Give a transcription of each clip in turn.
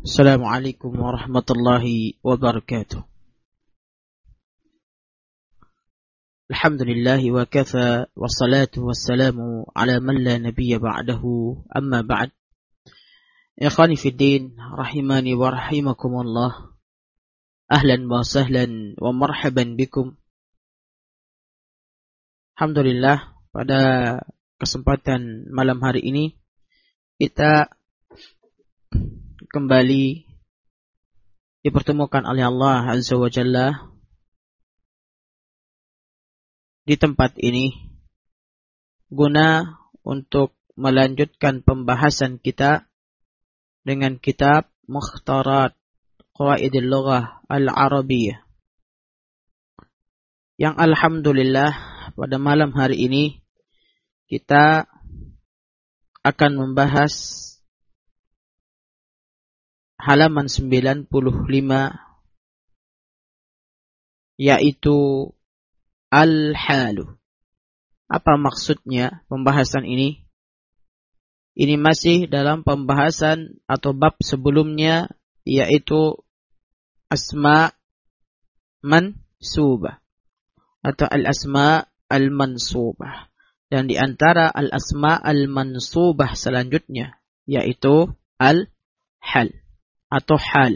Assalamualaikum warahmatullahi wabarakatuh. Alhamdulillahi wa kafa wassalatu wassalamu ala man la nabiyya ba'dahu amma ba'd. Ikhwani fid din rahimani wa rahimakumullah. Ahlan wa sahlan wa marhaban bikum. Alhamdulillah, pada kesempatan malam hari ini kita kembali dipertemukan oleh Allah Azza wa Jalla di tempat ini guna untuk melanjutkan pembahasan kita dengan kitab Mukhtarat Qawaidil Lughah Al-Arabiyyah, yang alhamdulillah pada malam hari ini kita akan membahas halaman 95, yaitu al-halu. Apa maksudnya pembahasan ini? Ini masih dalam pembahasan atau bab sebelumnya, yaitu asma mansubah atau al-asma al-mansubah. Dan di antara al-asma al-mansubah selanjutnya yaitu al-hal atau hal.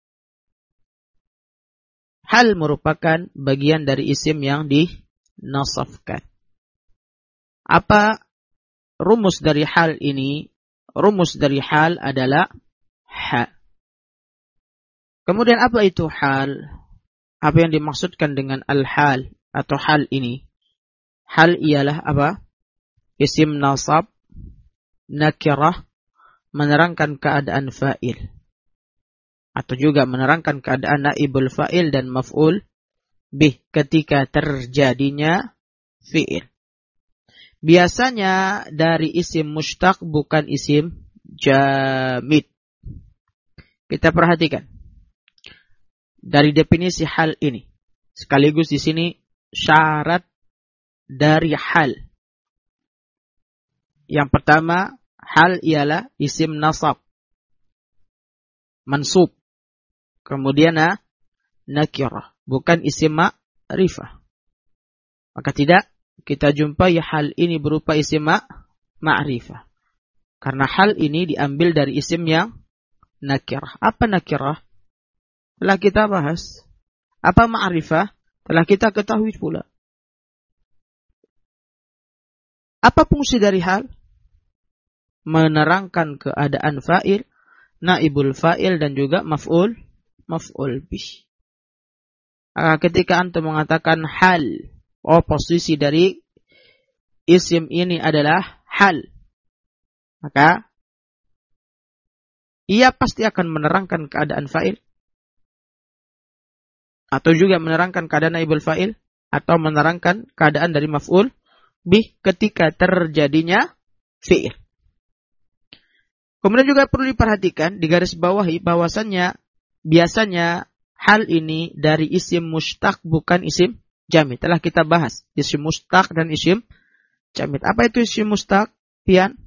Hal merupakan bagian dari isim yang dinasabkan. Apa rumus dari hal ini? Rumus dari hal adalah ha. Kemudian apa itu hal? Apa yang dimaksudkan dengan al-hal atau hal ini? Hal ialah apa? Isim nasab nakirah menerangkan keadaan fa'il, atau juga menerangkan keadaan naibul fa'il dan maf'ul bih ketika terjadinya fi'il. Biasanya dari isim mushtaq, bukan isim jamid. Kita perhatikan dari definisi hal ini, sekaligus di sini syarat dari hal. Yang pertama, hal ialah isim nasab mansub. Kemudian nakirah, bukan isim ma'rifah. Maka tidak kita jumpai hal ini berupa isim ma'rifah. Karena hal ini diambil dari isim yang nakirah. Apa nakirah? Telah kita bahas. Apa ma'rifah? Telah kita ketahui pula. Apa fungsi dari hal? Menerangkan keadaan fa'il, naibul fa'il, dan juga maf'ul bih. Ketika antum mengatakan hal, posisi dari isim ini adalah hal, maka ia pasti akan menerangkan keadaan fa'il, atau juga menerangkan keadaan naibul fa'il, atau menerangkan keadaan dari maf'ul bih ketika terjadinya fi'il. Kemudian juga perlu diperhatikan, digaris bawahi bahwasannya biasanya hal ini dari isim mushtaq, bukan isim jamid. Telah kita bahas isim mushtaq dan isim jamid. Apa itu isim mushtaq, Pian?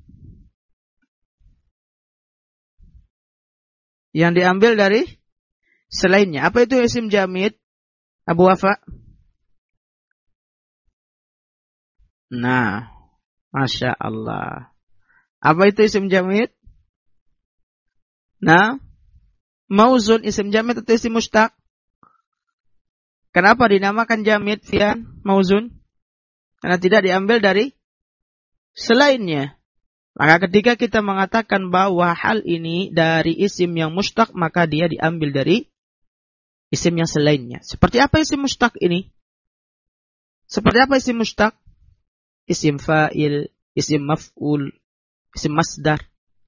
Yang diambil dari selainnya. Apa itu isim jamid, Abu Wafa? Nah, Masya Allah. Apa itu isim jamid? Nah, mauzun isim jamid atau isim mushtaq? Kenapa dinamakan jamid, Fian? Mauzun? Karena tidak diambil dari selainnya. Maka ketika kita mengatakan bahwa hal ini dari isim yang mushtaq, maka dia diambil dari isim yang selainnya. Seperti apa isim mushtaq ini? Seperti apa isim mushtaq? Isim fa'il, isim maf'ul, isim masdar.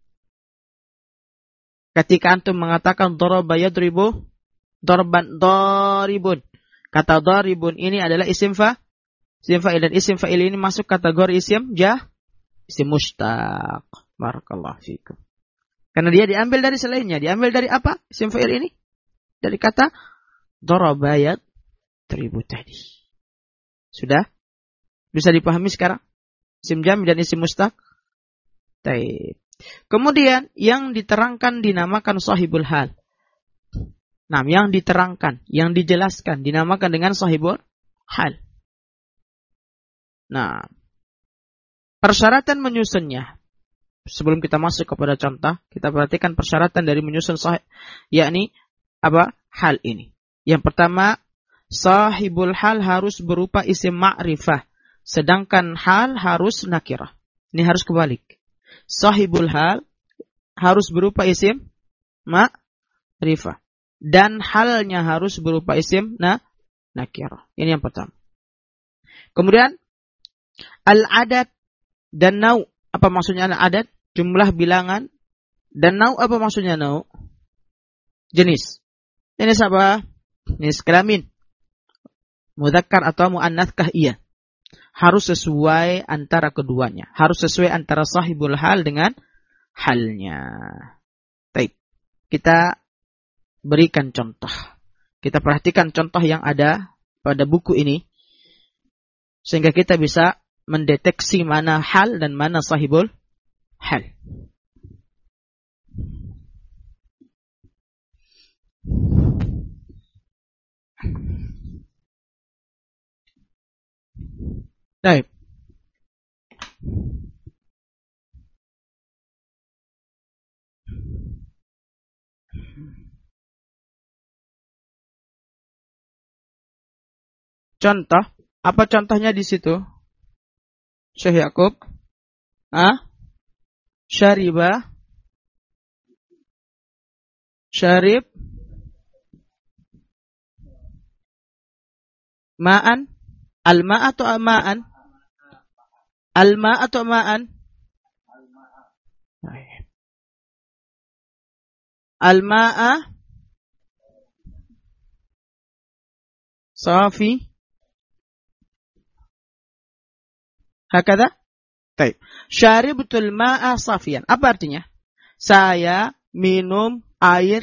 Ketika antum mengatakan daraba yadribu, daribun. Kata daribun ini adalah isim fa'il, dan isim fa'il ini masuk kategori isim mushtaq. Barakallahu fikum. Karena dia diambil dari selainnya. Diambil dari apa isim fa'il ini? Dari kata daraba yadribu tadi. Sudah? Bisa dipahami sekarang? Isim jamid dan isim mushtaq? Taib. Kemudian yang diterangkan dinamakan sahibul hal. Nah, yang diterangkan, yang dijelaskan dinamakan dengan sahibul hal. Nah, persyaratan menyusunnya. Sebelum kita masuk kepada contoh, kita perhatikan persyaratan dari menyusun yakni apa? Hal ini. Yang pertama, sahibul hal harus berupa isim ma'rifah, sedangkan hal harus nakirah. Ini harus kebalik. Sahibul hal harus berupa isim ma'rifah, dan halnya harus berupa isim nakirah. Ini yang pertama. Kemudian al-adad dan nau. Apa maksudnya al-adad? Jumlah bilangan. Dan nau apa maksudnya nau? Jenis. Jenis apa? Jenis kelamin. Mudzakkar atau muannatskah? Iya. Harus sesuai antara keduanya. Harus sesuai antara sahibul hal dengan halnya. Baik. Kita berikan contoh. Kita perhatikan contoh yang ada pada buku ini, sehingga kita bisa mendeteksi mana hal dan mana sahibul hal. Baik. Contoh, apa contohnya di situ? Syekh Yakub, syariba, syarib, ma'an, al-ma' atau ma'an? Al-ma' atau ma'an? Al-ma'a, safi, hakada? Baik. Syaribtul ma'a safian. Apa artinya? Saya minum air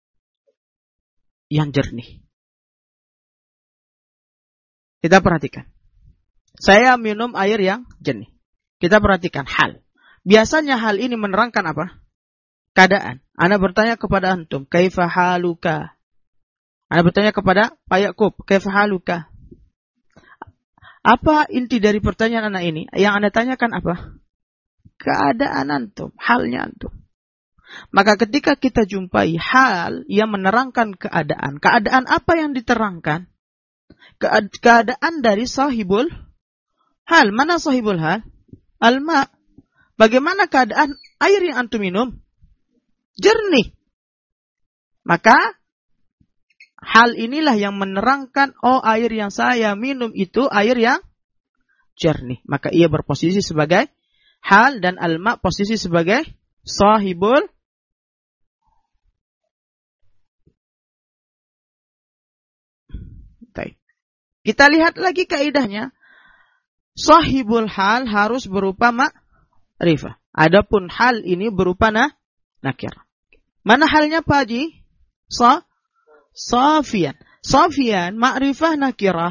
yang jernih. Kita perhatikan. Saya minum air yang jernih. Kita perhatikan hal. Biasanya hal ini menerangkan apa? Keadaan. Ana bertanya kepada antum, kaifa haluka? Ana bertanya kepada Pak Yakub, kaifa haluka? Apa inti dari pertanyaan anak ini? Yang Anda tanyakan apa? Keadaan antum, halnya antum. Maka ketika kita jumpai hal yang menerangkan keadaan, keadaan apa yang diterangkan? Keadaan dari sahibul hal. Mana sahibul hal? Al-ma. Bagaimana keadaan air yang antum minum? Jernih. Maka hal inilah yang menerangkan, oh air yang saya minum itu air yang jernih. Maka ia berposisi sebagai hal dan al-ma posisi sebagai sahibul. Kita lihat lagi kaidahnya. Sahibul hal harus berupa ma'rifah. Adapun hal ini berupa nakir. Mana halnya Pak Haji? Safian. Safian, ma'rifah nakirah.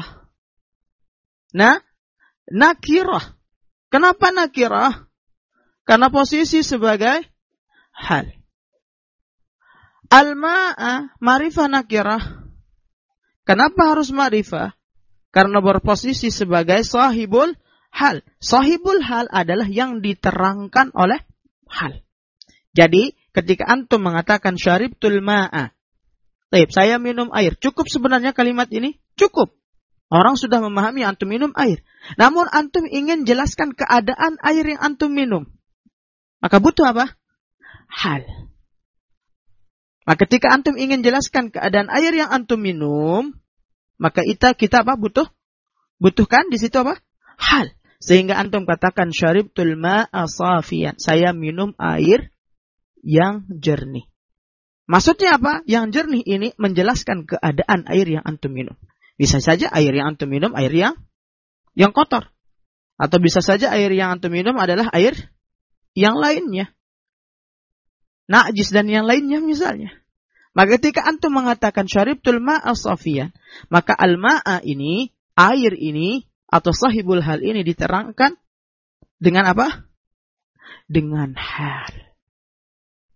Nakirah. Kenapa nakirah? Karena posisi sebagai hal. Al-ma'a, ma'rifah nakirah. Kenapa harus ma'rifah? Karena berposisi sebagai sahibul hal. Sahibul hal adalah yang diterangkan oleh hal. Jadi, ketika antum mengatakan syaribtul ma'a, saya minum air. Cukup sebenarnya kalimat ini? Cukup. Orang sudah memahami antum minum air. Namun antum ingin jelaskan keadaan air yang antum minum. Maka butuh apa? Hal. Maka ketika antum ingin jelaskan keadaan air yang antum minum, maka kita apa? Butuhkan di situ apa? Hal. Sehingga antum katakan syaribtul ma'a safiyan. Saya minum air yang jernih. Maksudnya apa? Yang jernih ini menjelaskan keadaan air yang antum minum. Bisa saja air yang antum minum air yang kotor. Atau bisa saja air yang antum minum adalah air yang lainnya. Najis dan yang lainnya misalnya. Maka ketika antum mengatakan syaribtul ma'a safiyan, maka al-ma'a ini, air ini, atau sahibul hal ini diterangkan dengan apa? Dengan hal.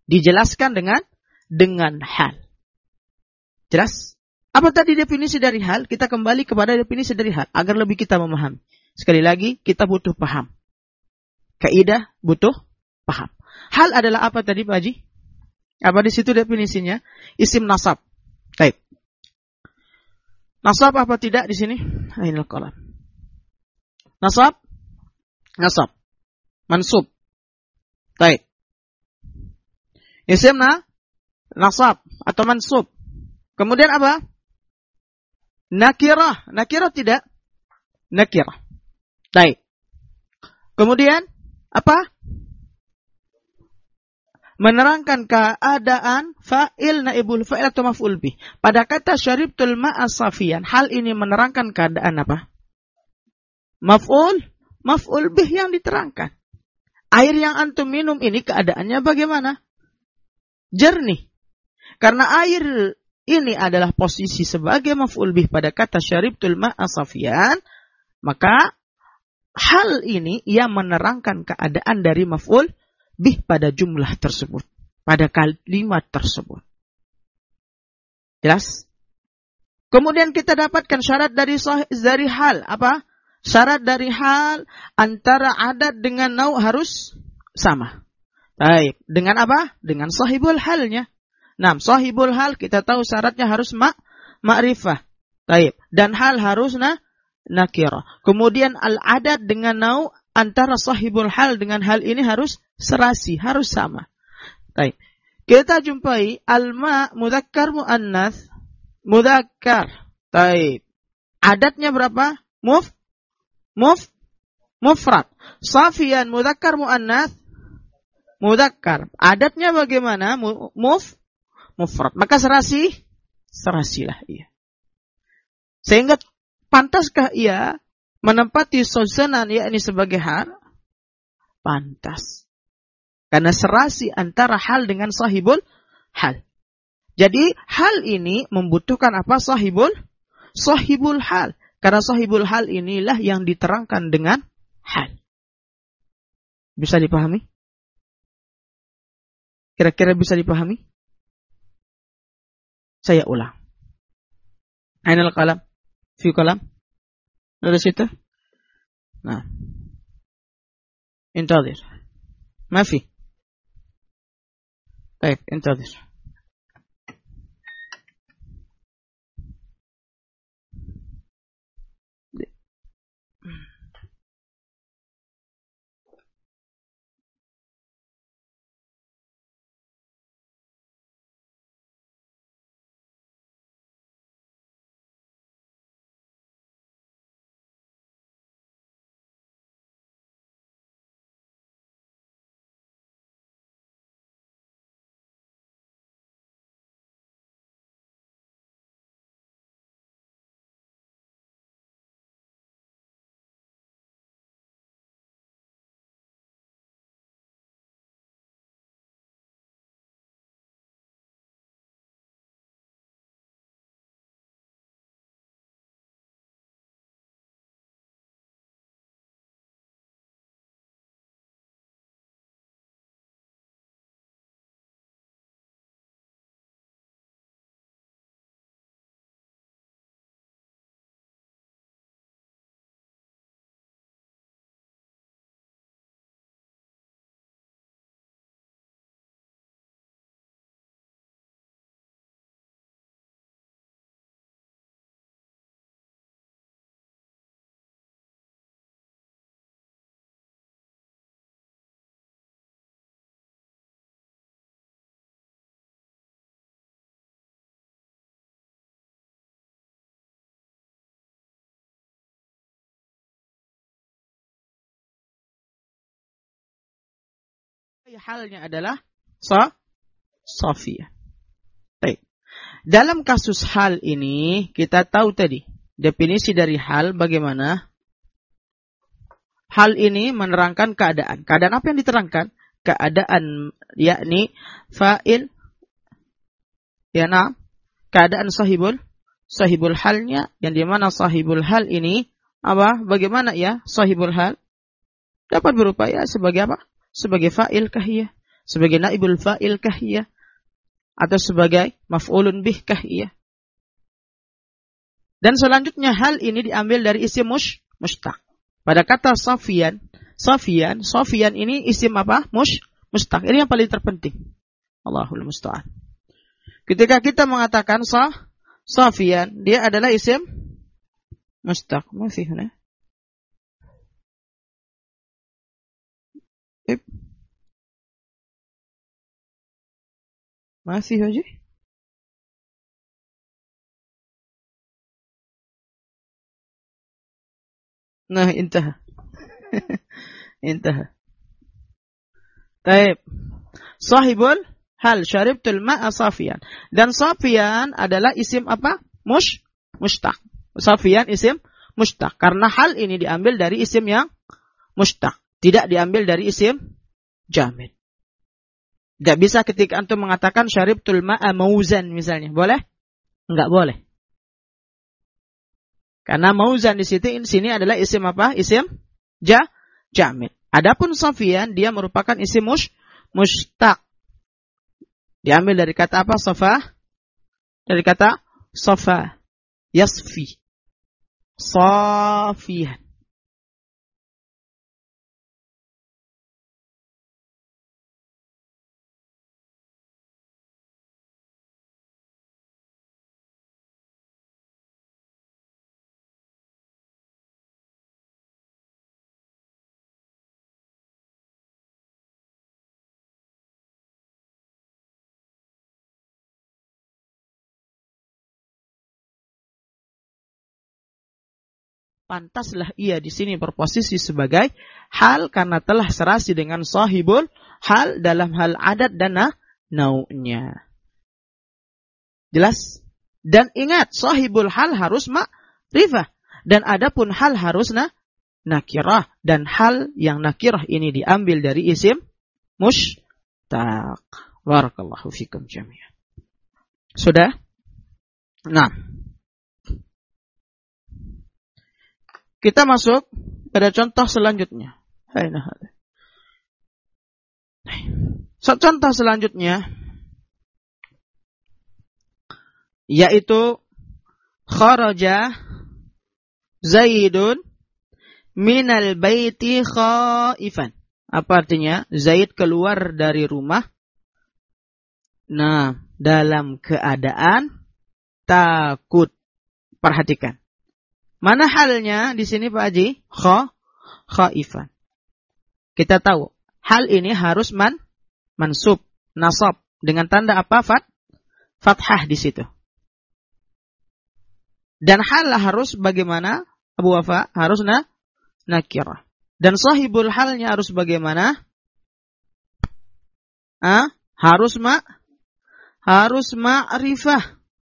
Dijelaskan dengan hal. Jelas? Apa tadi definisi dari hal? Kita kembali kepada definisi dari hal agar lebih kita memahami. Sekali lagi, kita butuh paham. Kaidah butuh paham. Hal adalah apa tadi Pak Haji? Apa di situ definisinya? Isim nasab. Baik. Nasab apa tidak di sini? Ainul qalam. Nasab. Mansub. Baik. Isim nasab atau mansub. Kemudian apa? Nakirah. Nakirah tidak? Nakirah. Baik. Kemudian apa? Menerangkan keadaan fa'il, naibul fa'il atau maf'ul bih. Pada kata syaribtul ma'a safiyan, hal ini menerangkan keadaan apa? Maf'ul bih yang diterangkan. Air yang antum minum ini keadaannya bagaimana? Jernih. Karena air ini adalah posisi sebagai maf'ul bih pada kata syaribtul ma'a safiyan, maka hal ini yang menerangkan keadaan dari maf'ul bih pada jumlah tersebut, pada kalimat tersebut. Jelas? Kemudian kita dapatkan syarat dari hal. Apa? Syarat dari hal antara adat dengan nau harus sama. Baik. Dengan apa? Dengan sahibul halnya. Nah, sahibul hal kita tahu syaratnya harus ma'rifah. Baik. Dan hal harus nakirah. Kemudian al-adat dengan nau antara sahibul hal dengan hal ini harus serasi, harus sama. Baik. Kita jumpai al-ma mudzakkar muannas. Mudzakkar. Baik. Adatnya berapa? Mufrad. Safiyan mudzakkar muannas. Mudzakkar. Adatnya bagaimana? Mufrad. Maka serasilah ia. Sehingga pantaskah ia menempati sosanan yakni sebagai hal? Pantas. Karena serasi antara hal dengan sahibul hal. Jadi hal ini membutuhkan apa? Sahibul hal. Karena sahibul hal inilah yang diterangkan dengan hal. Bisa dipahami? Kira-kira bisa dipahami? Saya ulang. Ainal qalam? Fi qalam? Dari situ? Nah. Intadir. Mafi. Baik, intadir. Halnya adalah Sofia. Baik. Dalam kasus hal ini kita tahu tadi definisi dari hal bagaimana? Hal ini menerangkan keadaan. Keadaan apa yang diterangkan? Keadaan yakni fa'il. Ya nah. Keadaan sahibul halnya yang di mana sahibul hal ini apa? Bagaimana ya sahibul hal? Dapat berupa ya sebagai apa? Sebagai fa'il kah ia? Sebagai naibul fa'il kah iya? Atau sebagai maf'ulun bih kah iya? Dan selanjutnya hal ini diambil dari isim mushtaq. Pada kata Sofian ini isim apa? Mushtaq. Ini yang paling terpenting. Allahul musta'an. Ketika kita mengatakan Sofian, dia adalah isim mushtaq. Masih mana? Masih aja. Nah, intaha. Intaha. Taib. Sahibul hal syaribtul ma'a Safian. Dan Safian adalah isim apa? Mushtaq. Safian isim mushtaq. Karena hal ini diambil dari isim yang mushtaq. Tidak diambil dari isim jamid. Tidak bisa ketika antum mengatakan syaribtul ma'a mauzan misalnya. Boleh? Enggak boleh. Karena mauzan di sini adalah isim apa? Isim jamid. Adapun Safian dia merupakan isim mushtaq. Diambil dari kata apa? Dari kata safa. Yasfi. Safian. Pantaslah ia di sini berposisi sebagai hal karena telah serasi dengan sahibul hal dalam hal adat dan nau'nya. Jelas? Dan ingat, sahibul hal harus ma'rifah. Dan adapun hal harus nakirah. Dan hal yang nakirah ini diambil dari isim mushtaq. Barakallahu fikum jami'an. Sudah? Nah. Kita masuk pada contoh selanjutnya. Contoh selanjutnya yaitu kharaja Zaidun minal baiti khaifan. Apa artinya? Zaid keluar dari rumah. Nah, dalam keadaan takut. Perhatikan. Mana halnya di sini Pak Haji? Khaifan. Kita tahu, hal ini harus mansub, nasab dengan tanda apa? Fathah di situ. Dan hal harus bagaimana? Abu Wafa harus nakirah. Dan sahibul halnya harus bagaimana? Harus ma'rifah.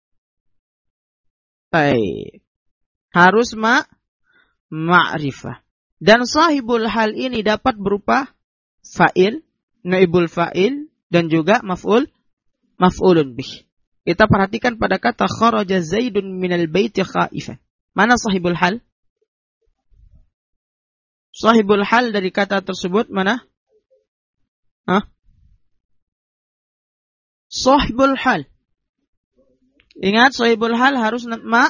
Baik. Harus ma'rifah. Dan sahibul hal ini dapat berupa fa'il, naibul fa'il, dan juga maf'ulun bih. Kita perhatikan pada kata kharaja Zaidun minal baiti khaifan. Mana sahibul hal? Sahibul hal dari kata tersebut mana? Sahibul hal. Ingat, sahibul hal harus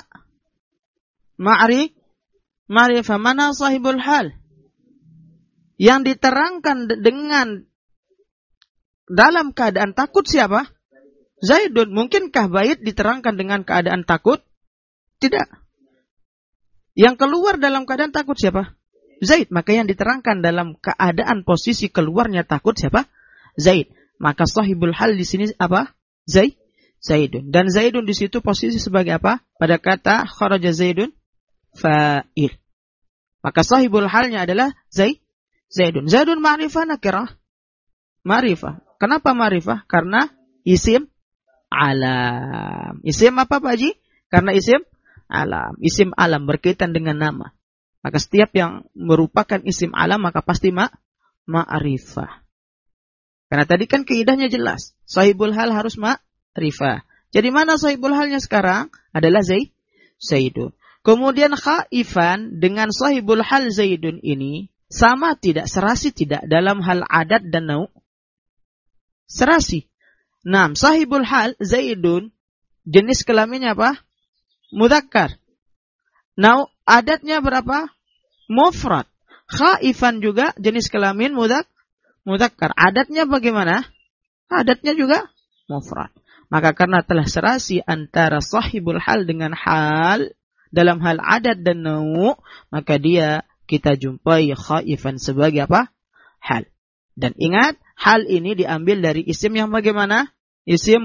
ma'rifah. Mana sahibul hal? Yang diterangkan dengan dalam keadaan takut siapa? Zaidun. Mungkinkah bait diterangkan dengan keadaan takut? Tidak. Yang keluar dalam keadaan takut siapa? Zaid. Maka yang diterangkan dalam keadaan posisi keluarnya takut siapa? Zaid. Maka sahibul hal di sini apa? Zaidun. Dan Zaidun di situ posisi sebagai apa? Pada kata kharaja Zaidun fa'il. Maka sahibul halnya adalah Zaidun. Zaidun ma'rifah nakirah. Ma'rifah. Kenapa ma'rifah? Karena isim alam. Isim apa Pak Haji? Karena isim alam. Isim alam berkaitan dengan nama. Maka setiap yang merupakan isim alam maka pasti ma'rifah. Karena tadi kan kaidahnya jelas. Sahibul hal harus ma'rifah. Jadi mana sahibul halnya sekarang? Adalah Zaidun. Kemudian khaifan dengan sahibul hal Zaidun ini sama tidak, serasi tidak dalam hal adat dan nau'? serasi. Nah, sahibul hal Zaidun, jenis kelaminnya apa? Mudzakkar. Nah, adatnya berapa? Mufrad. Khaifan juga jenis kelamin mudzakkar. Adatnya bagaimana? Adatnya juga mufrad. Maka karena telah serasi antara sahibul hal dengan hal dalam hal adat dan nau', maka dia kita jumpai khaifan sebagai apa? Hal. Dan ingat, hal ini diambil dari isim yang bagaimana? Isim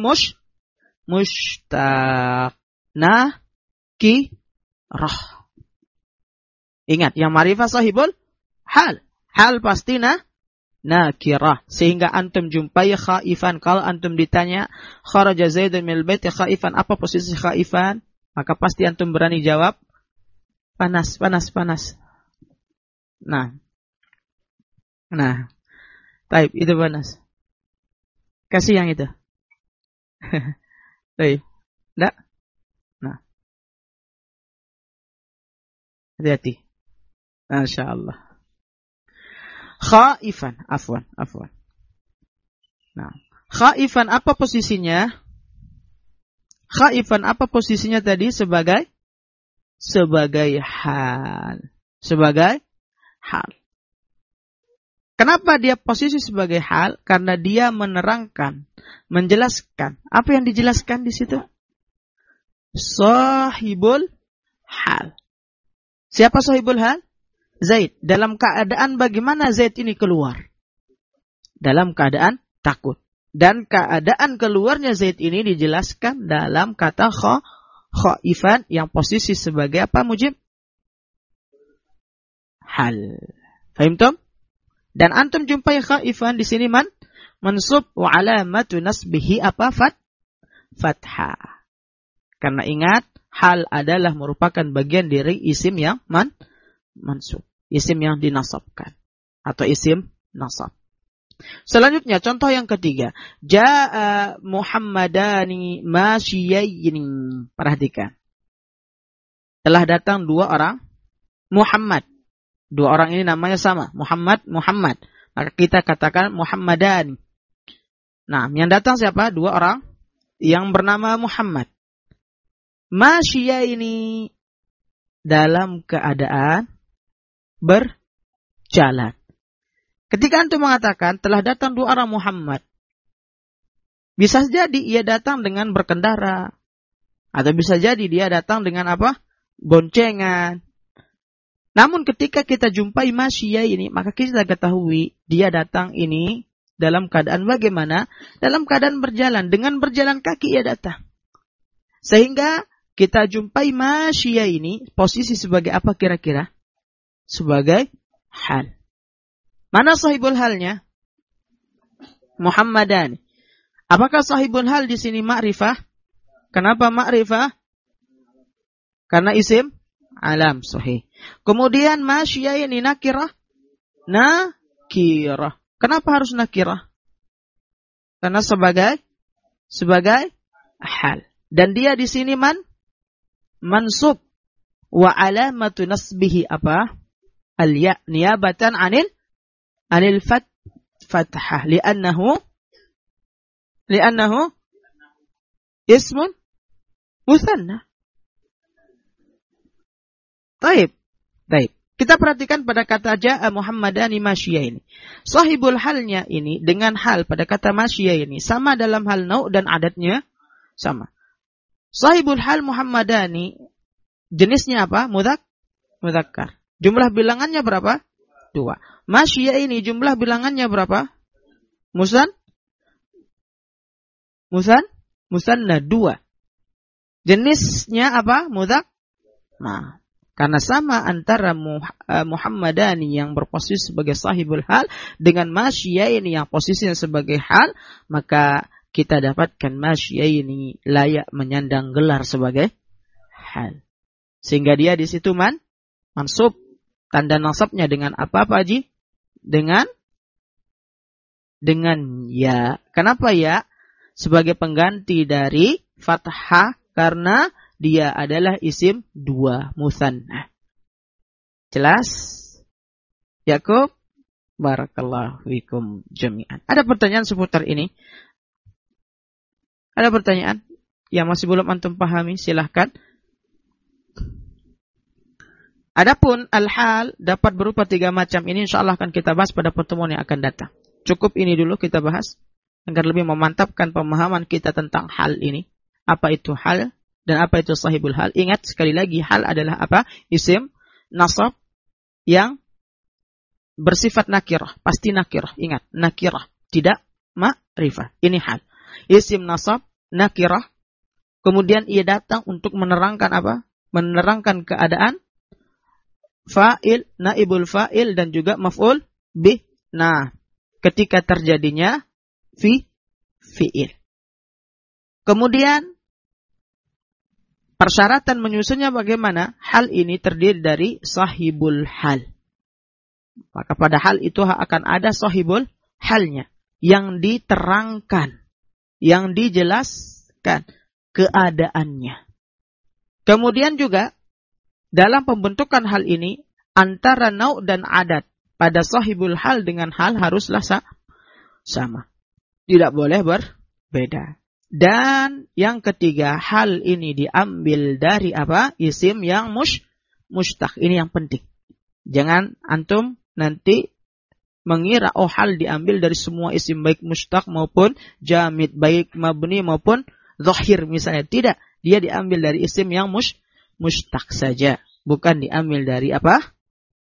mushtaq. Nakirah. Ingat, yang ma'rifah sahibul hal. Hal pasti nakirah. Sehingga antum jumpai khaifan. Kalau antum ditanya, kharaja Zaidun minal baiti khaifan. Apa posisi khaifan? Maka pasti antum berani jawab, panas. Nah. Taib, itu panas. Kasih yang itu. Taib. Enggak? Nah. Hati-hati. Masya Allah. Khaifan. Afwan. Nah. Khaifan apa posisinya? Khaifan apa posisinya tadi? Sebagai hal. Sebagai hal. Kenapa dia posisi sebagai hal? Karena dia menerangkan, menjelaskan. Apa yang dijelaskan di situ? Sahibul hal. Siapa sahibul hal? Zaid. Dalam keadaan bagaimana Zaid ini keluar? Dalam keadaan takut. Dan keadaan keluarnya Zaid ini dijelaskan dalam kata khaifan yang posisi sebagai apa, Mujib? Hal. Fahimtum? Dan antum jumpai khaifan di sini mansub wa alamatu nasbihi apa? Fathah. Karena ingat, hal adalah merupakan bagian dari isim yang mansub. Isim yang dinasabkan. Atau isim nasab. Selanjutnya, contoh yang ketiga. Ja'a Muhammadani masyiyaini. Perhatikan. Telah datang dua orang Muhammad. Dua orang ini namanya sama. Muhammad. Maka kita katakan Muhammadan. Nah, yang datang siapa? Dua orang yang bernama Muhammad. Masyiya ini dalam keadaan berjalan. Ketika antum mengatakan telah datang dua orang Muhammad, bisa jadi ia datang dengan berkendara. Atau bisa jadi dia datang dengan apa? Boncengan. Namun ketika kita jumpai masyiya ini, maka kita ketahui dia datang ini dalam keadaan bagaimana? Dalam keadaan berjalan. Dengan berjalan kaki ia datang. Sehingga kita jumpai masyiya ini posisi sebagai apa kira-kira? Sebagai hal. Mana sahibul halnya? Muhammadan. Apakah sahibul hal di sini ma'rifah? Kenapa ma'rifah? Karena isim alam, sahih. Kemudian masyiya ini nakirah. Nakirah. Kenapa harus nakirah? Karena sebagai hal. Dan dia di sini mansub. Wa alamatu nasbihi apa? Al-ya niyabatan anil fathah. Li'annahu ismun muthanna. Taib. Kita perhatikan pada kata ja'a Muhammadani masyiya ini. Sahibul halnya ini dengan hal pada kata masyiya ini sama dalam hal nau' dan adatnya sama. Sahibul hal Muhammadani jenisnya apa? Mudzakkar. Jumlah bilangannya berapa? 2. Masyiya ini jumlah bilangannya berapa? Musanna 2. Jenisnya apa? Nah, karena sama antara Muhammadani yang berposisi sebagai sahibul hal dengan masyiya ini yang posisinya sebagai hal, maka kita dapatkan masyiya ini layak menyandang gelar sebagai hal. Sehingga dia di situ mansub. Tanda nasabnya dengan apa Pak Haji? Dengan ya. Kenapa ya? Sebagai pengganti dari fathah karena dia adalah isim 2 mutsanna. Jelas? Yakub? Barakallahu fikum jami'an. Ada pertanyaan seputar ini? Ada pertanyaan yang masih belum antum pahami? Silahkan. Adapun al-hal dapat berupa 3 macam. Ini insyaallah akan kita bahas pada pertemuan yang akan datang. Cukup ini dulu kita bahas agar lebih memantapkan pemahaman kita tentang hal ini. Apa itu hal dan apa itu sahibul hal? Ingat sekali lagi, hal adalah apa? Isim nasab yang bersifat nakirah, pasti nakirah. Ingat, nakirah, tidak ma'rifah. Ini hal. Isim nasab nakirah, kemudian ia datang untuk menerangkan apa? Menerangkan keadaan fa'il, naibul fa'il dan juga maf'ul bih. Nah, ketika terjadinya fi'il. Kemudian persyaratan menyusunnya bagaimana? Hal ini terdiri dari sahibul hal. Maka pada hal itu akan ada sahibul halnya yang diterangkan, yang dijelaskan keadaannya. Kemudian juga dalam pembentukan hal ini antara nau' dan adat pada sahibul hal dengan hal haruslah sama. Tidak boleh berbeda. Dan yang ketiga, hal ini diambil dari apa? Isim yang mustaq. Ini yang penting. Jangan antum nanti mengira hal diambil dari semua isim, baik mustaq maupun jamid, baik mabni maupun zahir misalnya. Tidak, dia diambil dari isim yang mustaq saja, bukan diambil dari apa?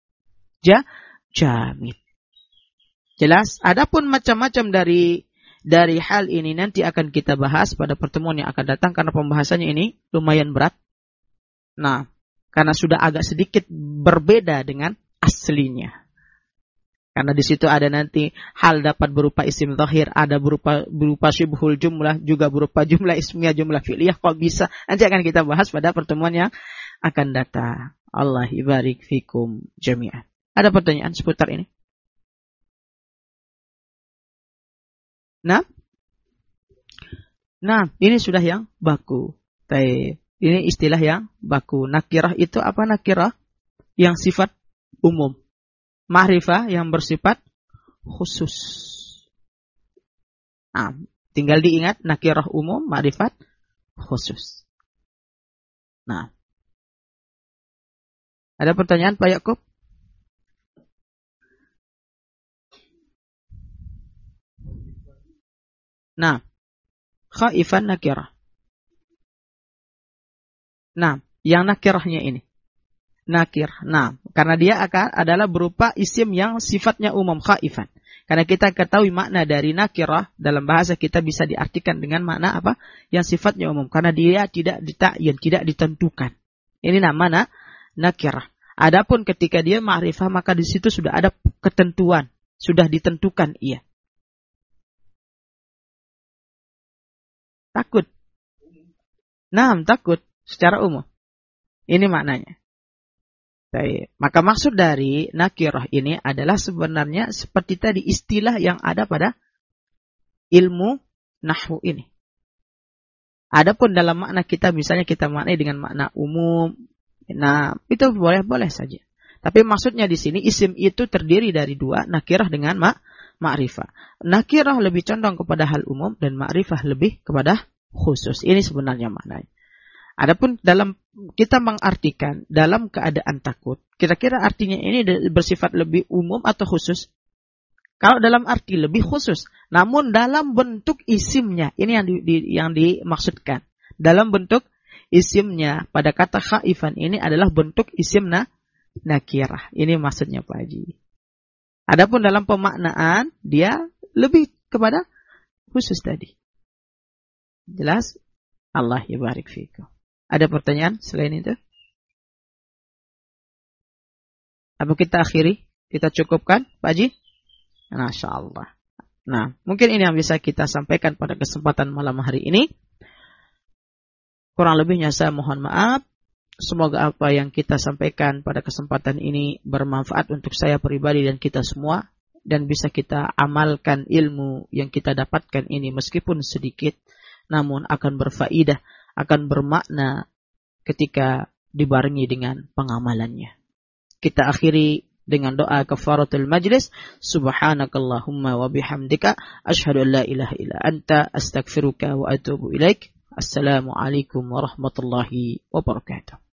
Jamid. Jelas? Adapun macam-macam dari hal ini nanti akan kita bahas pada pertemuan yang akan datang karena pembahasannya ini lumayan berat. Nah, karena sudah agak sedikit berbeda dengan aslinya. Karena di situ ada nanti hal dapat berupa isim zahir, ada berupa syibhul jumlah, juga berupa jumlah ismiyah, jumlah fi'liyah. Kok bisa? Nanti akan kita bahas pada pertemuan yang akan datang. Allah ibarik fikum jami'an. Ada pertanyaan seputar ini? Nah, ini sudah yang baku. Ini istilah yang baku. Nakirah itu apa nakirah? Yang sifat umum. Ma'rifah yang bersifat khusus. Nah, tinggal diingat nakirah umum, ma'rifat khusus. Nah, ada pertanyaan Pak Yakub? Nah, khaifan nakirah. Nah, yang nakirahnya ini. Nakir. Nah, karena dia adalah berupa isim yang sifatnya umum, khaifan. Karena kita ketahui makna dari nakirah dalam bahasa kita bisa diartikan dengan makna apa? Yang sifatnya umum. Karena dia tidak dita'yin, tidak ditentukan. Ini namanya nakirah. Adapun ketika dia ma'rifah, maka di situ sudah ada ketentuan, sudah ditentukan ia. Takut. Nah, takut secara umum. Ini maknanya. Baik. Maka maksud dari nakirah ini adalah sebenarnya seperti tadi istilah yang ada pada ilmu nahwu ini. Adapun dalam makna kita misalnya kita maknai dengan makna umum, nah itu boleh-boleh saja. Tapi maksudnya di sini isim itu terdiri dari dua, nakirah dengan ma'rifah. Nakirah lebih condong kepada hal umum dan ma'rifah lebih kepada khusus. Ini sebenarnya maknanya. Adapun dalam kita mengartikan dalam keadaan takut, kira-kira artinya ini bersifat lebih umum atau khusus? Kalau dalam arti lebih khusus, namun dalam bentuk isimnya, ini yang dimaksudkan. Dalam bentuk isimnya, pada kata khaifan ini adalah bentuk isim nakirah. Ini maksudnya Pak Haji. Adapun dalam pemaknaan, dia lebih kepada khusus tadi. Jelas? Allah yabarik fikum. Ada pertanyaan selain itu? Apa kita akhiri? Kita cukupkan, Pak Haji? Masya Allah. Nah, mungkin ini yang bisa kita sampaikan pada kesempatan malam hari ini. Kurang lebihnya saya mohon maaf. Semoga apa yang kita sampaikan pada kesempatan ini bermanfaat untuk saya pribadi dan kita semua. Dan bisa kita amalkan ilmu yang kita dapatkan ini meskipun sedikit. Namun akan berfaedah, akan bermakna ketika dibarengi dengan pengamalannya. Kita akhiri dengan doa kafaratul majlis. Subhanakallahumma wa bihamdika asyhadu an la ilaha illa anta astaghfiruka wa atubu ilaik. Assalamualaikum warahmatullahi wabarakatuh.